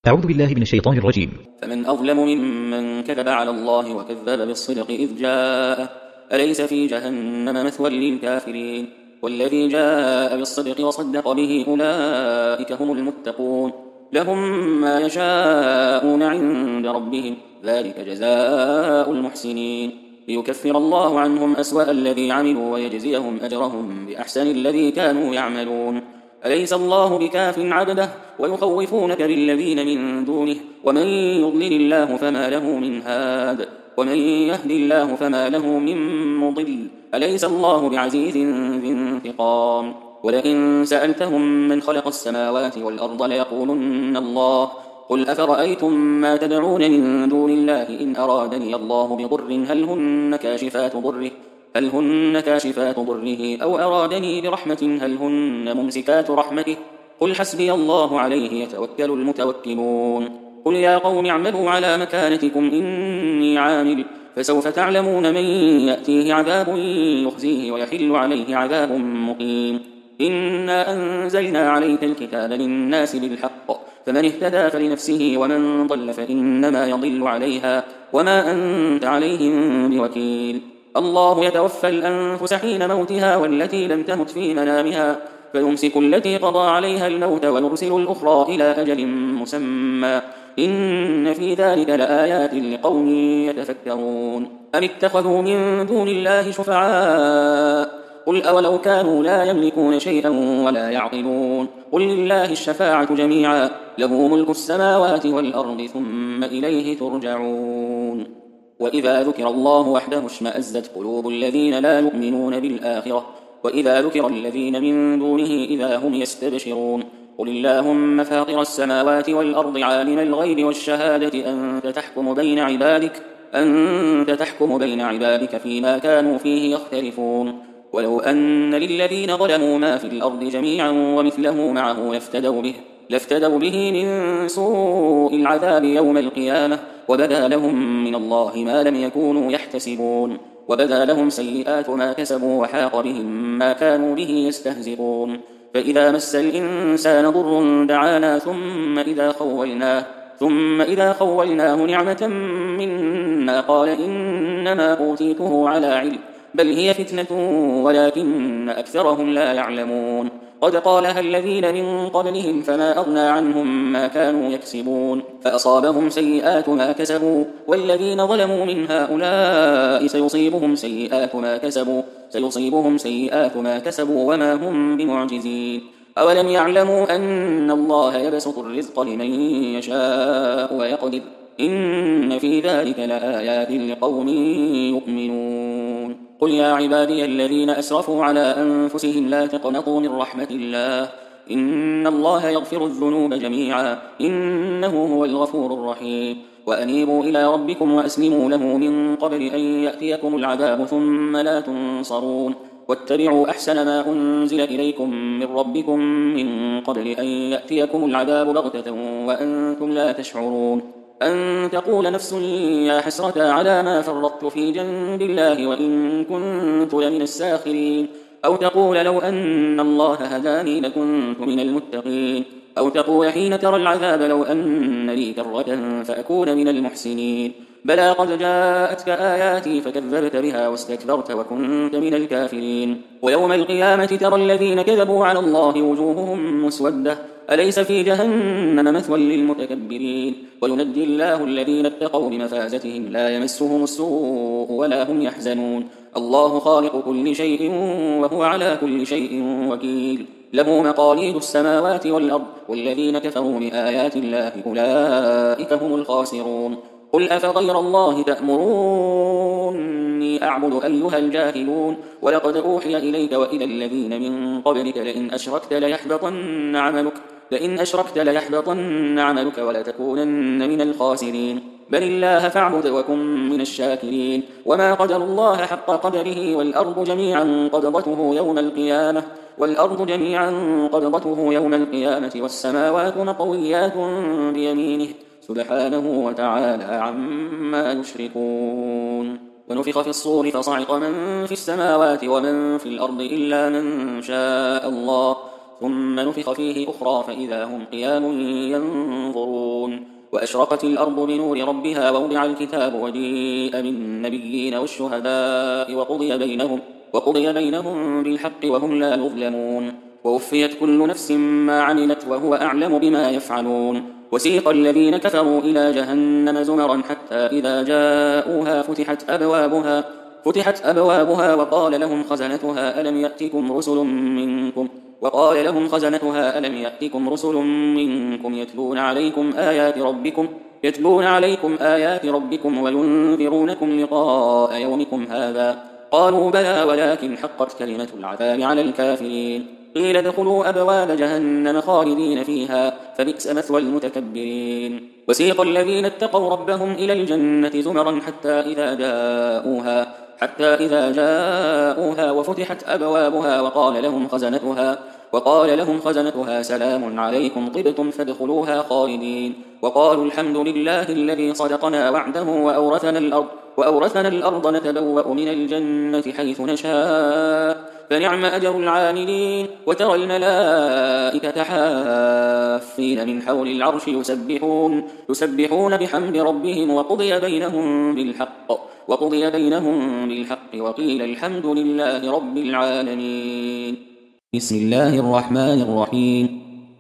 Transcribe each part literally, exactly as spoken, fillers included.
أعوذ بالله من الشيطان الرجيم. فمن أظلم ممن كذب على الله وكذب بالصدق إذ جاءه أليس في جهنم مثوى للكافرين والذي جاء بالصدق وصدق به أولئك هم المتقون لهم ما يشاءون عند ربهم ذلك جزاء المحسنين ليكفر الله عنهم أسوأ الذي عملوا ويجزيهم أجرهم بأحسن الذي كانوا يعملون أليس الله بكاف عبده ويخوفونك بالذين من دونه ومن يضلل الله فما له من هاد ومن يهد الله فما له من مضل أليس الله بعزيز ذي انتقام ولئن سألتهم من خلق السماوات والأرض ليقولن الله قل أفرأيتم ما تدعون من دون الله إن أرادني الله بضر هل هن كاشفات ضره هل هن كاشفات ضره أو أرادني برحمة هل هن ممسكات رحمته قل حسبي الله عليه يتوكل المتوكلون قل يا قوم اعملوا على مكانتكم إني عامل فسوف تعلمون من يأتيه عذاب يخزيه ويحل عليه عذاب مقيم إنا أنزلنا عليك الكتاب للناس بالحق فمن اهتدى فلنفسه ومن ضل فإنما يضل عليها وما أنت عليهم بوكيل الله يتوفى الأنفس حين موتها والتي لم تمت في منامها فيمسك التي قضى عليها الموت ويرسل الأخرى إلى أجل مسمى إن في ذلك لآيات لقوم يتفكرون أم اتخذوا من دون الله شفعاء قل أولو كانوا لا يملكون شيئا ولا يعقلون قل لله الشفاعة جميعا له ملك السماوات والأرض ثم إليه ترجعون وإذا ذكر الله وحده اشمأزت قلوب الذين لا يؤمنون بالآخرة وإذا ذكر الذين من دونه إذا هم يستبشرون قل اللهم فاطر السماوات والأرض عالم الغيب والشهادة أنت تحكم بين عبادك أنت تحكم بين عبادك فيما كانوا فيه يختلفون ولو أن للذين ظلموا ما في الأرض جميعا ومثله معه لافتدوا به لافتدوا به من سوء العذاب يوم القيامة وبدا لهم من الله ما لم يكونوا يحتسبون وبدا لهم سيئات ما كسبوا وحاق بهم ما كانوا به يستهزئون فإذا مس الإنسان ضر دعانا ثم إذا خولناه ثم إذا خولناه نعمة منا قال إنما أوتيته على علم بل هي فتنة ولكن أكثرهم لا يعلمون قد قالها الذين من قبلهم فما أغنى عنهم ما كانوا يكسبون فأصابهم سيئات ما كسبوا والذين ظلموا من هؤلاء سيصيبهم سيئات ما كسبوا سيصيبهم سيئات ما كسبوا وما هم بمعجزين أولم يعلموا أن الله يبسط الرزق لمن يشاء ويقدر إن في ذلك لآيات لقوم يؤمنون قل يا عبادي الذين أسرفوا على أنفسهم لا تقنطوا من رحمة الله إن الله يغفر الذنوب جميعا إنه هو الغفور الرحيم وأنيبوا إلى ربكم وأسلموا له من قبل أن يأتيكم العذاب ثم لا تنصرون واتبعوا أحسن ما أنزل إليكم من ربكم من قبل أن يأتيكم العذاب بغتة وأنتم لا تشعرون أن تقول نفس يا حسرة على ما فرطت في جنب الله وإن كنت لمن الساخرين أو تقول لو أن الله هداني لكنت من المتقين أو تقول حين ترى العذاب لو أن لي كرة فأكون من المحسنين بلى قد جاءتك آياتي فكذبت بها واستكبرت وكنت من الكافرين ويوم القيامة ترى الذين كذبوا على الله وجوههم مسودة أليس في جهنم مثوى للمتكبرين وينجي الله الذين اتقوا بمفازتهم لا يمسهم السوء ولا هم يحزنون الله خالق كل شيء وهو على كل شيء وكيل له مقاليد السماوات والأرض والذين كفروا بآيات الله أولئك هم الخاسرون قل أفغير الله تأمروني أعبد أيها الجاهلون ولقد أوحي إليك وإلى الذين من قبلك لئن أشركت ليحبطن عملك لئن أشركت ليحبطن عملك ولتكونن من الخاسرين بل الله فاعبد وكن من الشاكرين وما قدر الله حق قدره والأرض جميعا قبضته يوم القيامة والأرض جميعا قبضته يوم القيامة والسماوات مطويات بيمينه سبحانه وتعالى عما يشركون ونفخ في الصور فصعق من في السماوات ومن في الأرض إلا من شاء الله ثم نفخ فيه أخرى فإذا هم قيام ينظرون وأشرقت الأرض بنور ربها ووضع الكتاب وجيء بالنبيين والشهداء وقضي بينهم, وقضي بينهم بالحق وهم لا يظلمون ووفيت كل نفس ما عملت وهو أعلم بما يفعلون وسيق الذين كفروا إلى جهنم زمرا حتى إذا جاءوها فتحت أبوابها فتحت أبوابها وقال لهم خزنتها ألم يأتكم رسل منكم وقال لهم خزنتها ألم يأتكم رسل منكم يتلون عليكم آيات ربكم يتلون عليكم آيات ربكم وينذرونكم لقاء يومكم هذا قالوا بلى ولكن حقت كلمة العذاب على الكافرين قيل ادخلوا أبواب جهنم خالدين فيها فبئس مثوى المتكبرين وسيق الذين اتقوا ربهم إلى الجنة زمرا حتى إذا جاءوها حتى إذا جاءوها وفتحت أبوابها وقال لهم خزنتها وقال لهم خزنتها سلام عليكم طبتم فادخلوها خالدين وقالوا الحمد لله الذي صدقنا وعده وأورثنا الأرض وأورثنا الأرض نتبوأ من الجنة حيث نشاء فنعم أجر العاملين وترى الملائكة حافين من حول العرش يسبحون, يسبحون بحمد ربهم وقضي بينهم بالحق وقضي بينهم بالحق وقيل الحمد لله رب العالمين. بسم الله الرحمن الرحيم.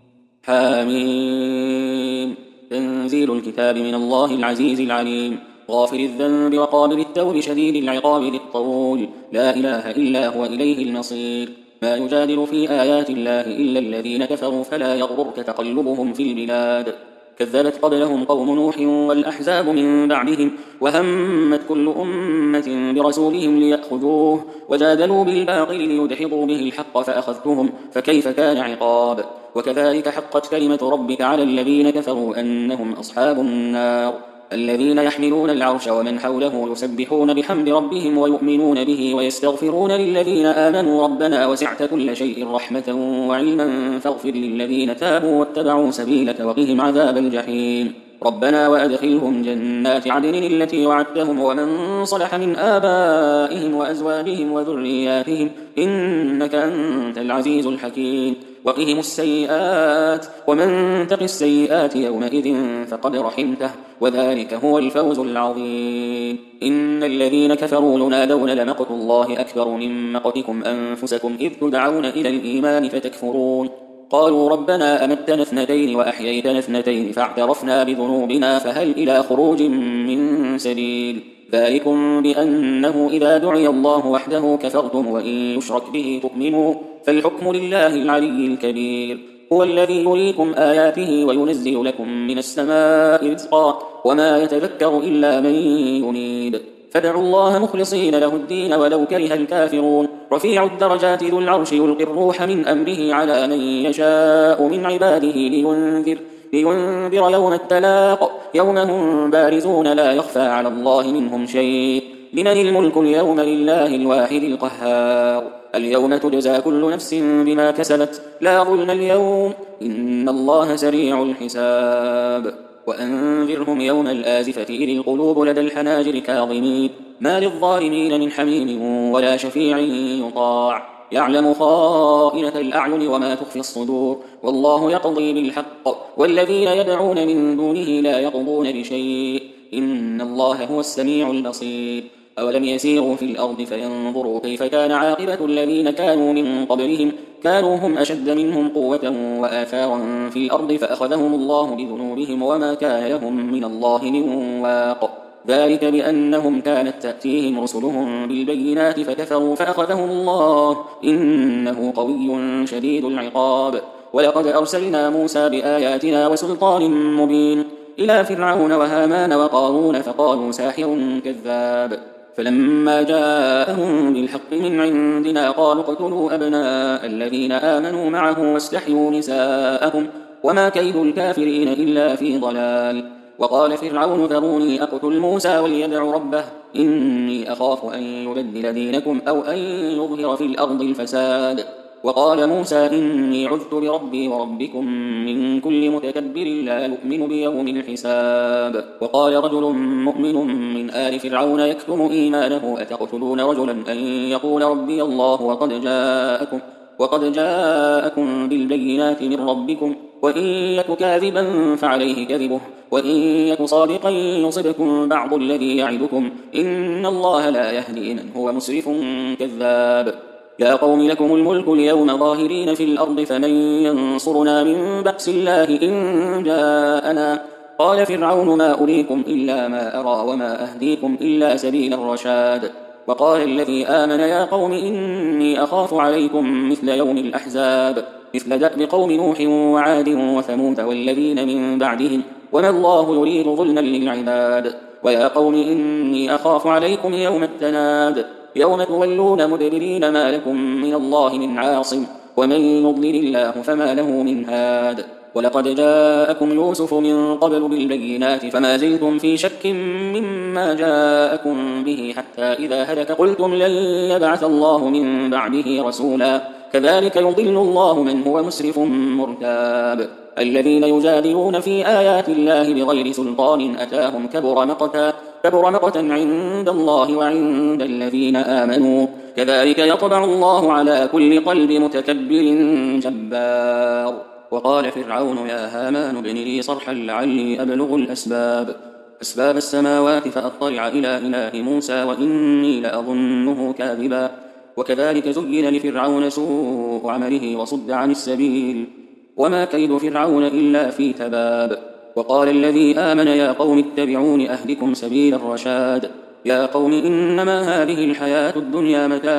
حاميم. تنزيل الكتاب من الله العزيز العليم غافر الذنب وقابل التوب شديد العقاب ذي الطول لا إله إلا هو إليه المصير ما يجادل في آيات الله إلا الذين كفروا فلا يغررك تقلبهم في البلاد كذبت قبلهم قوم نوح والأحزاب من بعدهم وهمت كل أمة برسولهم ليأخذوه وجادلوا بالباطل ليدحضوا به الحق فأخذتهم فكيف كان عقاب وكذلك حقت كلمة ربك على الذين كفروا أنهم أصحاب النار الذين يحملون العرش ومن حوله يسبحون بحمد ربهم ويؤمنون به ويستغفرون للذين آمنوا ربنا وسعت كل شيء رحمة وعلما فاغفر للذين تابوا واتبعوا سبيلك وقهم عذاب الجحيم ربنا وأدخلهم جنات عدن التي وعدتهم ومن صلح من آبائهم وأزواجهم وذرياتهم إنك أنت العزيز الحكيم وقهم السيئات ومن تق السيئات يومئذ فقد رحمته وذلك هو الفوز العظيم إن الذين كفروا ينادون لمقت الله أكبر من مقتكم أنفسكم إذ تدعون إلى الإيمان فتكفرون قالوا ربنا أمتنا اثنتين وأحييتنا اثنتين فاعترفنا بذنوبنا فهل إلى خروج من سبيل ذلكم بأنه إذا دعي الله وحده كفرتم وإن يشرك به تؤمنوا فالحكم لله العلي الكبير هو الذي يريكم آياته وينزل لكم من السماء رزقا وما يتذكر إلا من ينيب فادعوا الله مخلصين له الدين ولو كره الكافرون رفيع الدرجات ذو العرش يلقي الروح من أمره على من يشاء من عباده لينذر, لينذر يوم التلاق يوم هم بارزون لا يخفى على الله منهم شيء لمن الملك اليوم لله الواحد القهار اليوم تجزى كل نفس بما كسبت لا ظلم اليوم إن الله سريع الحساب وأنذرهم يوم الآزفة إذ القلوب لدى الحناجر كاظمين ما للظالمين من حميم ولا شفيع يطاع يعلم خائنة الأعين وما تخفي الصدور والله يقضي بالحق والذين يدعون من دونه لا يقضون بشيء إن الله هو السميع البصير أولم يسيروا في الأرض فينظروا كيف كان عاقبة الذين كانوا من قبلهم كانوا هم أشد منهم قوة وآثارا في الأرض فأخذهم الله بذنوبهم وما كان لهم من الله من واق ذلك بأنهم كانت تأتيهم رسلهم بالبينات فكفروا فأخذهم الله إنه قوي شديد العقاب ولقد أرسلنا موسى بآياتنا وسلطان مبين إلى فرعون وهامان وقارون فقالوا ساحر كذاب فلما جاءهم بالحق من عندنا قالوا اقتلوا أبناء الذين آمنوا معه واستحيوا نساءهم وما كيد الكافرين إلا في ضلال وقال فرعون ذروني أقتل موسى وليدع ربه إني أخاف أن يبدل دينكم أو أن يظهر في الأرض الفساد وقال موسى إني عذت بربي وربكم من كل متكبر لا يؤمن بيوم الحساب وقال رجل مؤمن من آل فرعون يكتم إيمانه أتقتلون رجلا أن يقول ربي الله وقد جاءكم, وقد جاءكم بالبينات من ربكم وإن يك كاذبا فعليه كذبه وإن يك صادقا يصبكم بعض الذي يعدكم إن الله لا يهدي من هو مسرف كذاب. يا قوم لكم الملك اليوم ظاهرين في الأرض فمن ينصرنا من بأس الله إن جاءنا. قال فرعون ما أريكم إلا ما أرى وما أهديكم إلا سبيل الرشاد. وقال الذي آمن يا قوم إني أخاف عليكم مثل يوم الأحزاب مثل دأب قوم نوح وعاد وثمود والذين من بعدهم وما الله يريد ظلما للعباد. ويا قوم إني أخاف عليكم يوم التناد يوم تولون مدبرين ما لكم من الله من عاصم ومن يضلل الله فما له من هاد. ولقد جاءكم يوسف من قبل بالبينات فما زلتم في شك مما جاءكم به حتى إذا هلك قلتم لن يبعث الله من بعده رسولا كذلك يضل الله من هو مسرف مرتاب. الذين يجادلون في آيات الله بغير سلطان أتاهم كبر مقتا كبر مقتا عند الله وعند الذين آمنوا كذلك يطبع الله على كل قلب متكبر جبار. وقال فرعون يا هامان ابن لي صرحا لعلي أبلغ الأسباب أسباب السماوات فأطلع إلى إله موسى وإني لأظنه كاذبا. وكذلك زين لفرعون سوء عمله وصد عن السبيل وما كيد فرعون إلا في تباب. وقال الذي آمن يا قوم اتبعون أهدكم سبيل الرشاد. يا قوم إنما هذه الحياة الدنيا متاع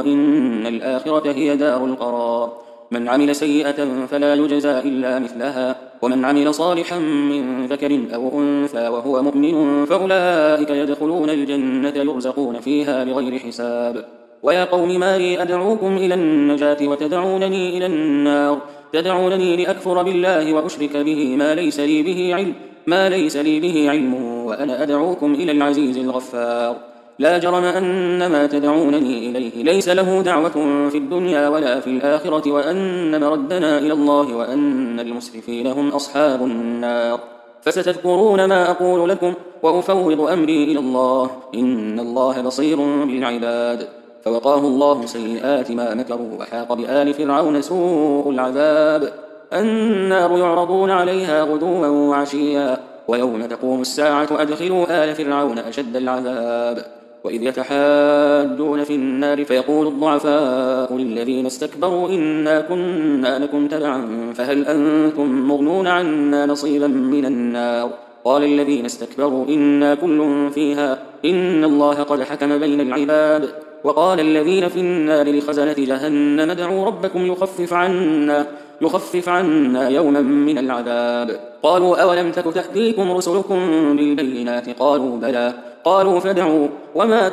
وإن الآخرة هي دار القرار. من عمل سيئة فلا يجزى إلا مثلها ومن عمل صالحا من ذكر أو أنثى وهو مؤمن فأولئك يدخلون الجنة يرزقون فيها بغير حساب. ويا قوم ما لي أدعوكم إلى النجاة وتدعونني إلى النار تدعونني لأكفر بالله وأشرك به ما ليس لي به علم ما ليس لي به علم وأنا أدعوكم إلى العزيز الغفار. لا جرم أن ما تدعونني إليه ليس له دعوة في الدنيا ولا في الآخرة وأن مردنا إلى الله وأن المسرفين هم أصحاب النار. فستذكرون ما أقول لكم وأفوض أمري إلى الله إن الله بصير بالعباد. فوقاه الله سيئات ما مكروا وحاق بآل فرعون سوء العذاب. النار يعرضون عليها غدوا وعشيا ويوم تقوم الساعة أدخلوا آل فرعون أشد العذاب. وإذ يتحاجون في النار فيقول الضعفاء للذين استكبروا إنا كنا لكم تبعا فهل أنتم مغنون عنا نصيبا من النار. قال الذين استكبروا إنا كل فيها إن الله قد حكم بين العباد. وقال الذين في النار لخزنة جهنم ادعوا ربكم يخفف عنا يخفف عنا يوما من العذاب. قالوا أولم تك تأتيكم رسلكم بالبينات قالوا بلى قالوا فادعوا وما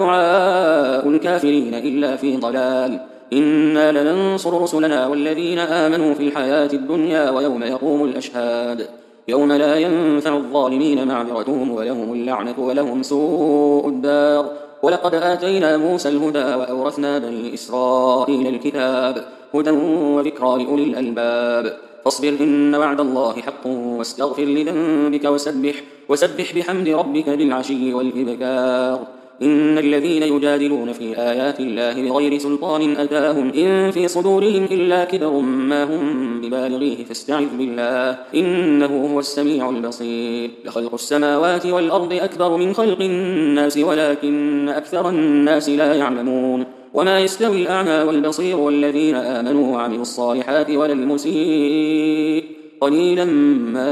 دعاء الكافرين إلا في ضلال. إنا لننصر رسلنا والذين آمنوا في الحياة الدنيا ويوم يقوم الأشهاد يوم لا ينفع الظالمين معذرتهم ولهم اللعنة ولهم سوء الدار. ولقد آتينا موسى الهدى وأورثنا بني إسرائيل الكتاب هدى وذكرى لأولي الألباب. فاصبر إن وعد الله حق واستغفر لذنبك وسبح, وسبح بحمد ربك بالعشي والإبكار. إن الذين يجادلون في آيات الله بغير سلطان أتاهم إن في صدورهم إلا كبر ما هم ببالغيه فاستعذ بالله إنه هو السميع البصير. لخلق السماوات والأرض أكبر من خلق الناس ولكن أكثر الناس لا يعلمون. وما يستوي الأعمى والبصير والذين آمنوا وعملوا الصالحات ولا المسيء قليلا ما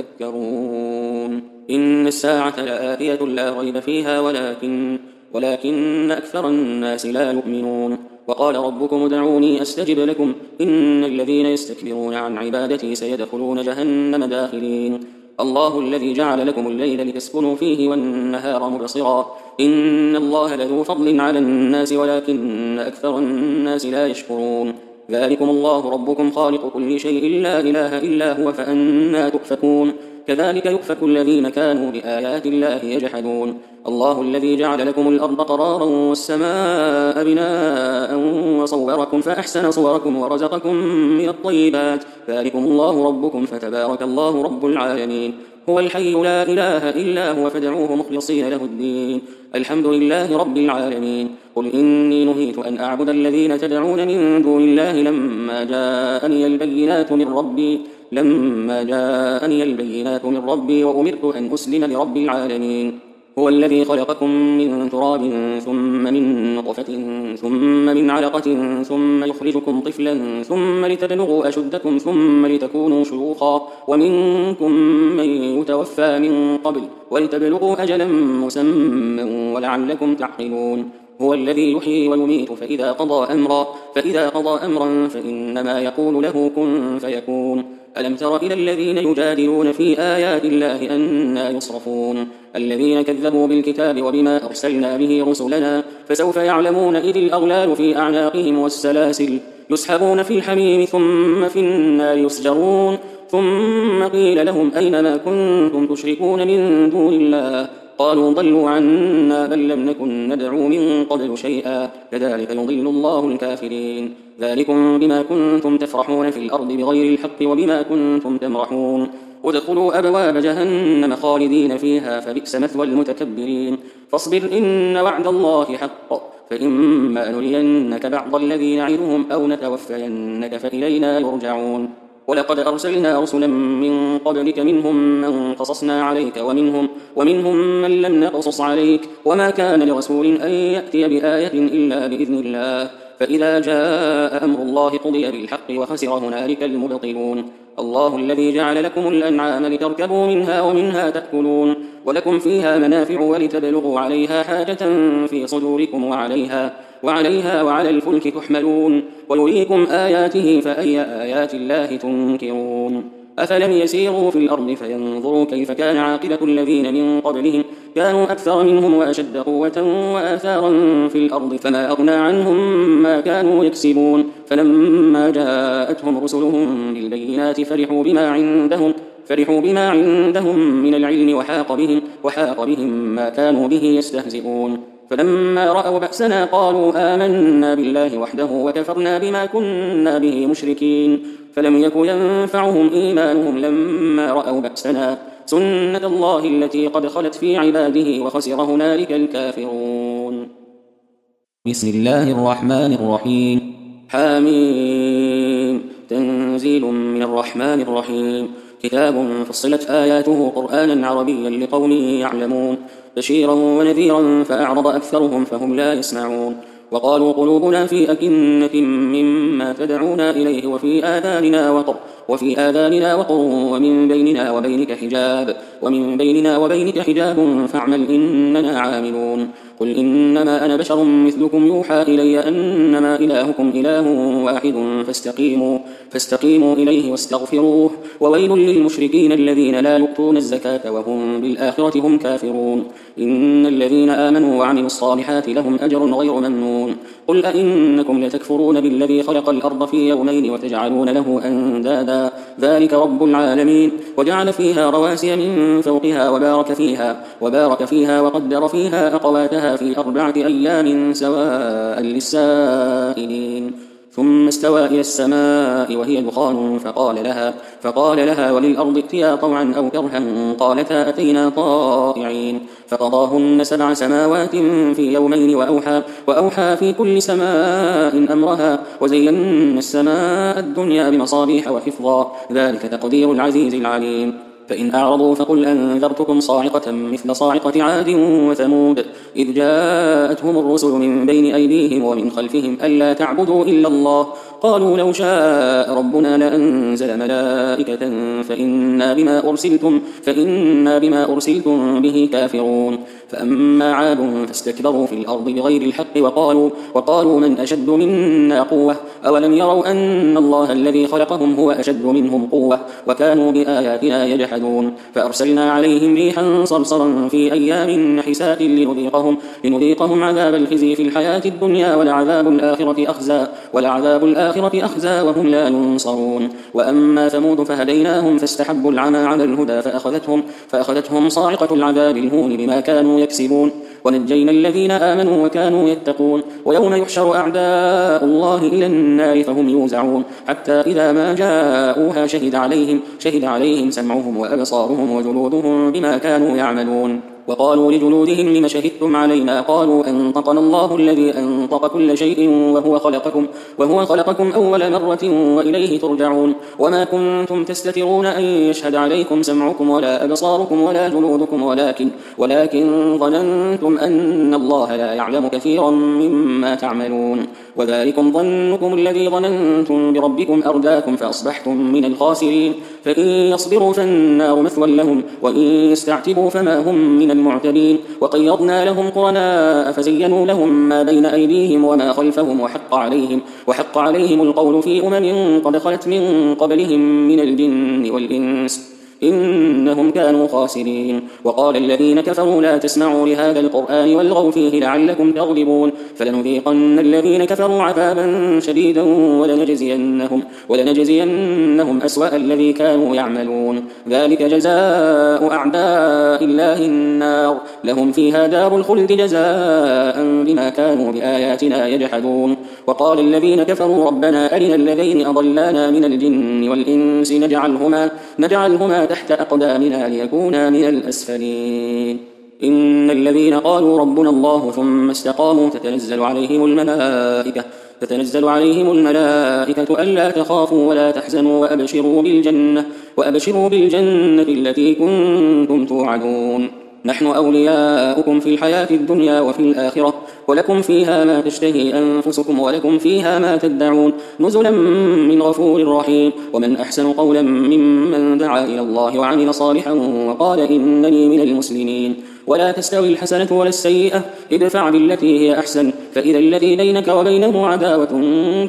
تتذكرون. إن الساعة لآتية لا ريب فيها ولكن, ولكن أكثر الناس لا يؤمنون. وقال ربكم ادعوني أستجب لكم إن الذين يستكبرون عن عبادتي سيدخلون جهنم داخلين. الله الذي جعل لكم الليل لتسكنوا فيه والنهار مبصرا إن الله لذو فضل على الناس ولكن أكثر الناس لا يشكرون. ذلكم الله ربكم خالق كل شيء لا إله إلا هو فأنا تؤفكون. كذلك يؤفك الذين كانوا بآيات الله يجحدون. الله الذي جعل لكم الأرض قرارا والسماء بناء وصوركم فأحسن صوركم ورزقكم من الطيبات ذلكم الله ربكم فتبارك الله رب العالمين. هو الحي لا إله إلا هو فادعوه مخلصين له الدين الحمد لله رب العالمين. قل إني نهيت أن أعبد الذين تدعون من دون الله لما جاءني البينات من ربي لما جاءني البينات من ربي وأمرت أن أسلم لرب العالمين. هو الذي خلقكم من تراب ثم من نطفة ثم من علقة ثم يخرجكم طفلا ثم لتبلغوا أشدكم ثم لتكونوا شيوخا ومنكم من يتوفى من قبل ولتبلغوا أجلا مسمى ولعلكم تعقلون. هو الذي يحيي ويميت فإذا قضى أمرا فإذا قضى أمرا فإنما يقول له كن فيكون. ألم تر إلى الذين يجادلون في آيات الله أنى يصرفون الذين كذبوا بالكتاب وبما أرسلنا به رسلنا فسوف يعلمون إذ الأغلال في أعناقهم والسلاسل يسحبون في الحميم ثم في النار يسجرون ثم قيل لهم أين ما كنتم تشركون من دون الله قالوا ضلوا عنا بل لم نكن ندعو من قبل شيئا كذلك يضل الله الكافرين. ذلكم بما كنتم تفرحون في الأرض بغير الحق وبما كنتم تمرحون. ادخلوا أبواب جهنم خالدين فيها فبئس مثوى المتكبرين. فاصبر إن وعد الله حق فإما نرينك بعض الذي نعدهم أو نتوفينك فإلينا يرجعون. ولقد أرسلنا رسلا من قبلك منهم من قصصنا عليك ومنهم, ومنهم من لم نقصص عليك وما كان لرسول أن يأتي بآية إلا بإذن الله فإذا جاء أمر الله قضي بالحق وخسر هنالك المبطلون. الله الذي جعل لكم الأنعام لتركبوا منها ومنها تأكلون ولكم فيها منافع ولتبلغوا عليها حاجة في صدوركم وعليها وعليها وعلى الفلك تحملون ويريكم آياته فأي آيات الله تنكرون. أفلم يسيروا في الأرض فينظروا كيف كان عاقبة الذين من قبلهم كانوا أكثر منهم وأشد قوة وآثارا في الأرض فما أغنى عنهم ما كانوا يكسبون فلما جاءتهم رسلهم بالبينات فرحوا بما عندهم فرحوا بما عندهم من العلم وحاق بهم, وحاق بهم ما كانوا به يستهزئون. فلما رأوا بأسنا قالوا آمنا بالله وحده وكفرنا بما كنا به مشركين فلم يك ينفعهم إيمانهم لما رأوا بأسنا سنة الله التي قد خلت في عباده وخسر هنالك الكافرون. بسم الله الرحمن الرحيم. حاميم تنزيل من الرحمن الرحيم. كتاب فصلت آياته قرآنا عربيا لقوم يعلمون بشيرا ونذيرا فأعرض أكثرهم فهم لا يسمعون. وقالوا قلوبنا في أكنة مما تدعونا إليه وفي آذاننا وقر وفي آذاننا وقر ومن بيننا وبينك حجاب ومن بيننا وبينك حجاب فاعمل إننا عاملون. قل إنما أنا بشر مثلكم يوحى إلي أنما إلهكم إله واحد فاستقيموا, فاستقيموا إليه واستغفروه وويل للمشركين الذين لا يؤتون الزكاة وهم بالآخرة هم كافرون. إن الذين آمنوا وعملوا الصالحات لهم أجر غير ممنون. قل أئنكم لتكفرون بالذي خلق الأرض في يومين وتجعلون له أندادا ذلك رب العالمين. وجعل فيها رواسي من فوقها وبارك فيها, وبارك فيها وقدر فيها أقواتها في أربعة أيام سواء للسائلين. ثم استوى إلى السماء وهي دخان فقال لها, فقال لها وللأرض ائتيا طوعا أو كرها قالتا أتينا طائعين. فقضاهن سبع سماوات في يومين وأوحى, وأوحى في كل سماء أمرها وزينا السماء الدنيا بمصابيح وحفظا ذلك تقدير العزيز العليم. فإن أعرضوا فقل أنذرتكم صاعقة مثل صاعقة عاد وثمود إذ جاءتهم الرسل من بين أيديهم ومن خلفهم ألا تعبدوا إلا الله قالوا لو شاء ربنا لأنزل ملائكة فإنا بما أرسلتم, فإنا بما أرسلتم به كافرون. فأما عاد فاستكبروا في الأرض بغير الحق وقالوا, وقالوا من أشد منا قوة أولم يروا أن الله الذي خلقهم هو أشد منهم قوة وكانوا بآياتنا يجحدون. فأرسلنا عليهم ريحا صرصرا في أيام نحسات لنذيقهم, لنذيقهم عذاب الخزي في الحياة الدنيا ولعذاب الآخرة أخزى, ولعذاب الآخرة أخزى وهم لا ينصرون. وأما ثمود فهديناهم فاستحبوا العمى على الهدى فأخذتهم, فأخذتهم صاعقة العذاب الهون بما كانوا يكسبون. ونجينا الذين آمنوا وكانوا يتقون. ويوم يحشر أعداء الله إلى النار فهم يوزعون حتى إذا ما جاءوها شهد عليهم, شهد عليهم سمعهم وأبصارهم وجلودهم بما كانوا يعملون. وقالوا لجلودهم لم شهدتم علينا قالوا أنطقنا الله الذي أنطق كل شيء وهو خلقكم, وهو خلقكم أول مرة وإليه ترجعون وما كنتم تستترون أن يشهد عليكم سمعكم ولا أبصاركم ولا جلودكم ولكن, ولكن ظننتم أن الله لا يعلم كثيرا مما تعملون وذلكم ظنكم الذي ظننتم بربكم أرداكم فأصبحتم من الخاسرين فإن يصبروا فالنار مثوى لهم وإن يستعتبوا فما هم من المعتدين وقيضنا لهم قرناء فزينوا لهم ما بين أيديهم وما خلفهم وحق عليهم, وحق عليهم القول في أمم قد خلت من قبلهم من الجن والإنس إنهم كانوا خاسرين وقال الذين كفروا لا تسمعوا لهذا القرآن والغوا فيه لعلكم تغلبون فلنذيقن الذين كفروا عذابا شديدا ولنجزينهم, ولنجزينهم أسوأ الذي كانوا يعملون ذلك جزاء أعداء الله النار لهم فيها دار الخلد جزاء بما كانوا بآياتنا يجحدون وقال الذين كفروا ربنا أرنا الذين أضلانا من الجن والإنس نجعلهما, نجعلهما تحت أقدامنا ليكونا من الأسفلين إن الذين قالوا ربنا الله ثم استقاموا تتنزل عليهم الملائكة تتنزل عليهم الملائكة ألا تخافوا ولا تحزنوا وأبشروا بالجنة, وأبشروا بالجنة التي كنتم توعدون نحن أولياؤكم في الحياة الدنيا وفي الآخرة ولكم فيها ما تشتهي أنفسكم ولكم فيها ما تدعون نزلا من غفور رحيم ومن أحسن قولا ممن دعا إلى الله وعمل صالحا وقال إنني من المسلمين ولا تستوي الحسنة ولا السيئة ادفع بالتي هي أحسن فإذا الذي بينك وبينه عداوة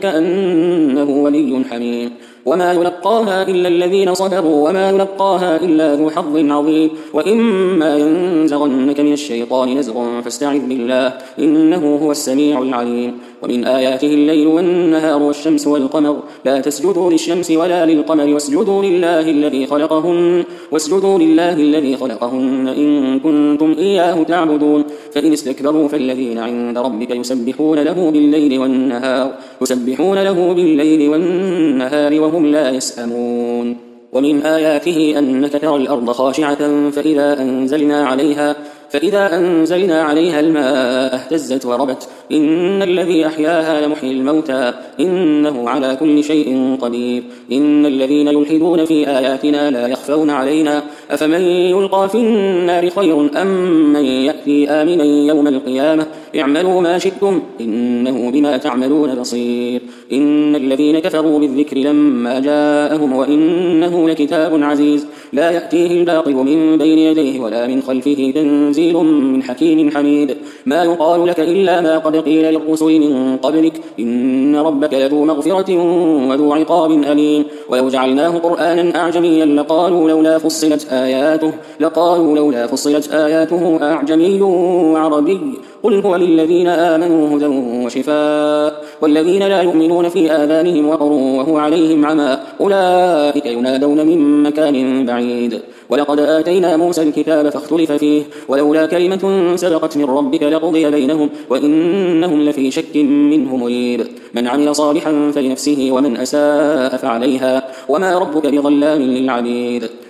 كأنه ولي حميم وما يلقاها إلا الذين صبروا وما يلقاها إلا ذو حظ عظيم وإما ينزغنك من الشيطان نزغ فاستعذ بالله إنه هو السميع العليم ومن آياته الليل والنهار والشمس والقمر لا تسجدوا للشمس ولا للقمر واسجدوا لله الذي خلقهن واسجدوا لله الذي خلقهن إن كنتم إياه تعبدون فإن استكبروا فالذين عند ربك يسبحون له بالليل والنهار يسبحون له بالليل والنهار وهم لا يسأمون ومن آياته أنك ترى الأرض خاشعة فإذا أنزلنا عليها فإذا أنزلنا عليها الماء اهتزت وربت إن الذي أحياها لمحيي الموتى إنه على كل شيء قدير إن الذين يلحدون في آياتنا لا يخفون علينا أفمن يلقى في النار خير أم من يأتي آمنا يوم القيامة اعملوا ما شئتم إنه بما تعملون بصير إن الذين كفروا بالذكر لما جاءهم وإنه لكتاب عزيز لا يأتيه الباطل من بين يديه ولا من خلفه تنزيل من حكيم حميد ما يقال لك إلا ما قد قيل للرسل من قبلك إن ربك لذو مغفرة وذو عقاب أليم ولو جعلناه قرآنا أعجميا لقالوا لولا فصلت آياته لقالوا لولا فصلت آياته أعجمي وعربي قل هو للذين آمنوا هدى وشفاء والذين لا يؤمنون في آذانهم وقر وهو عليهم عمى أولئك ينادون من مكان بعيد ولقد آتينا موسى الكتاب فاختلف فيه ولولا كلمة سبقت من ربك لقضي بينهم وإنهم لفي شك منه مريب من عمل صالحا فلنفسه ومن أساء فعليها وما ربك بظلام للعبيد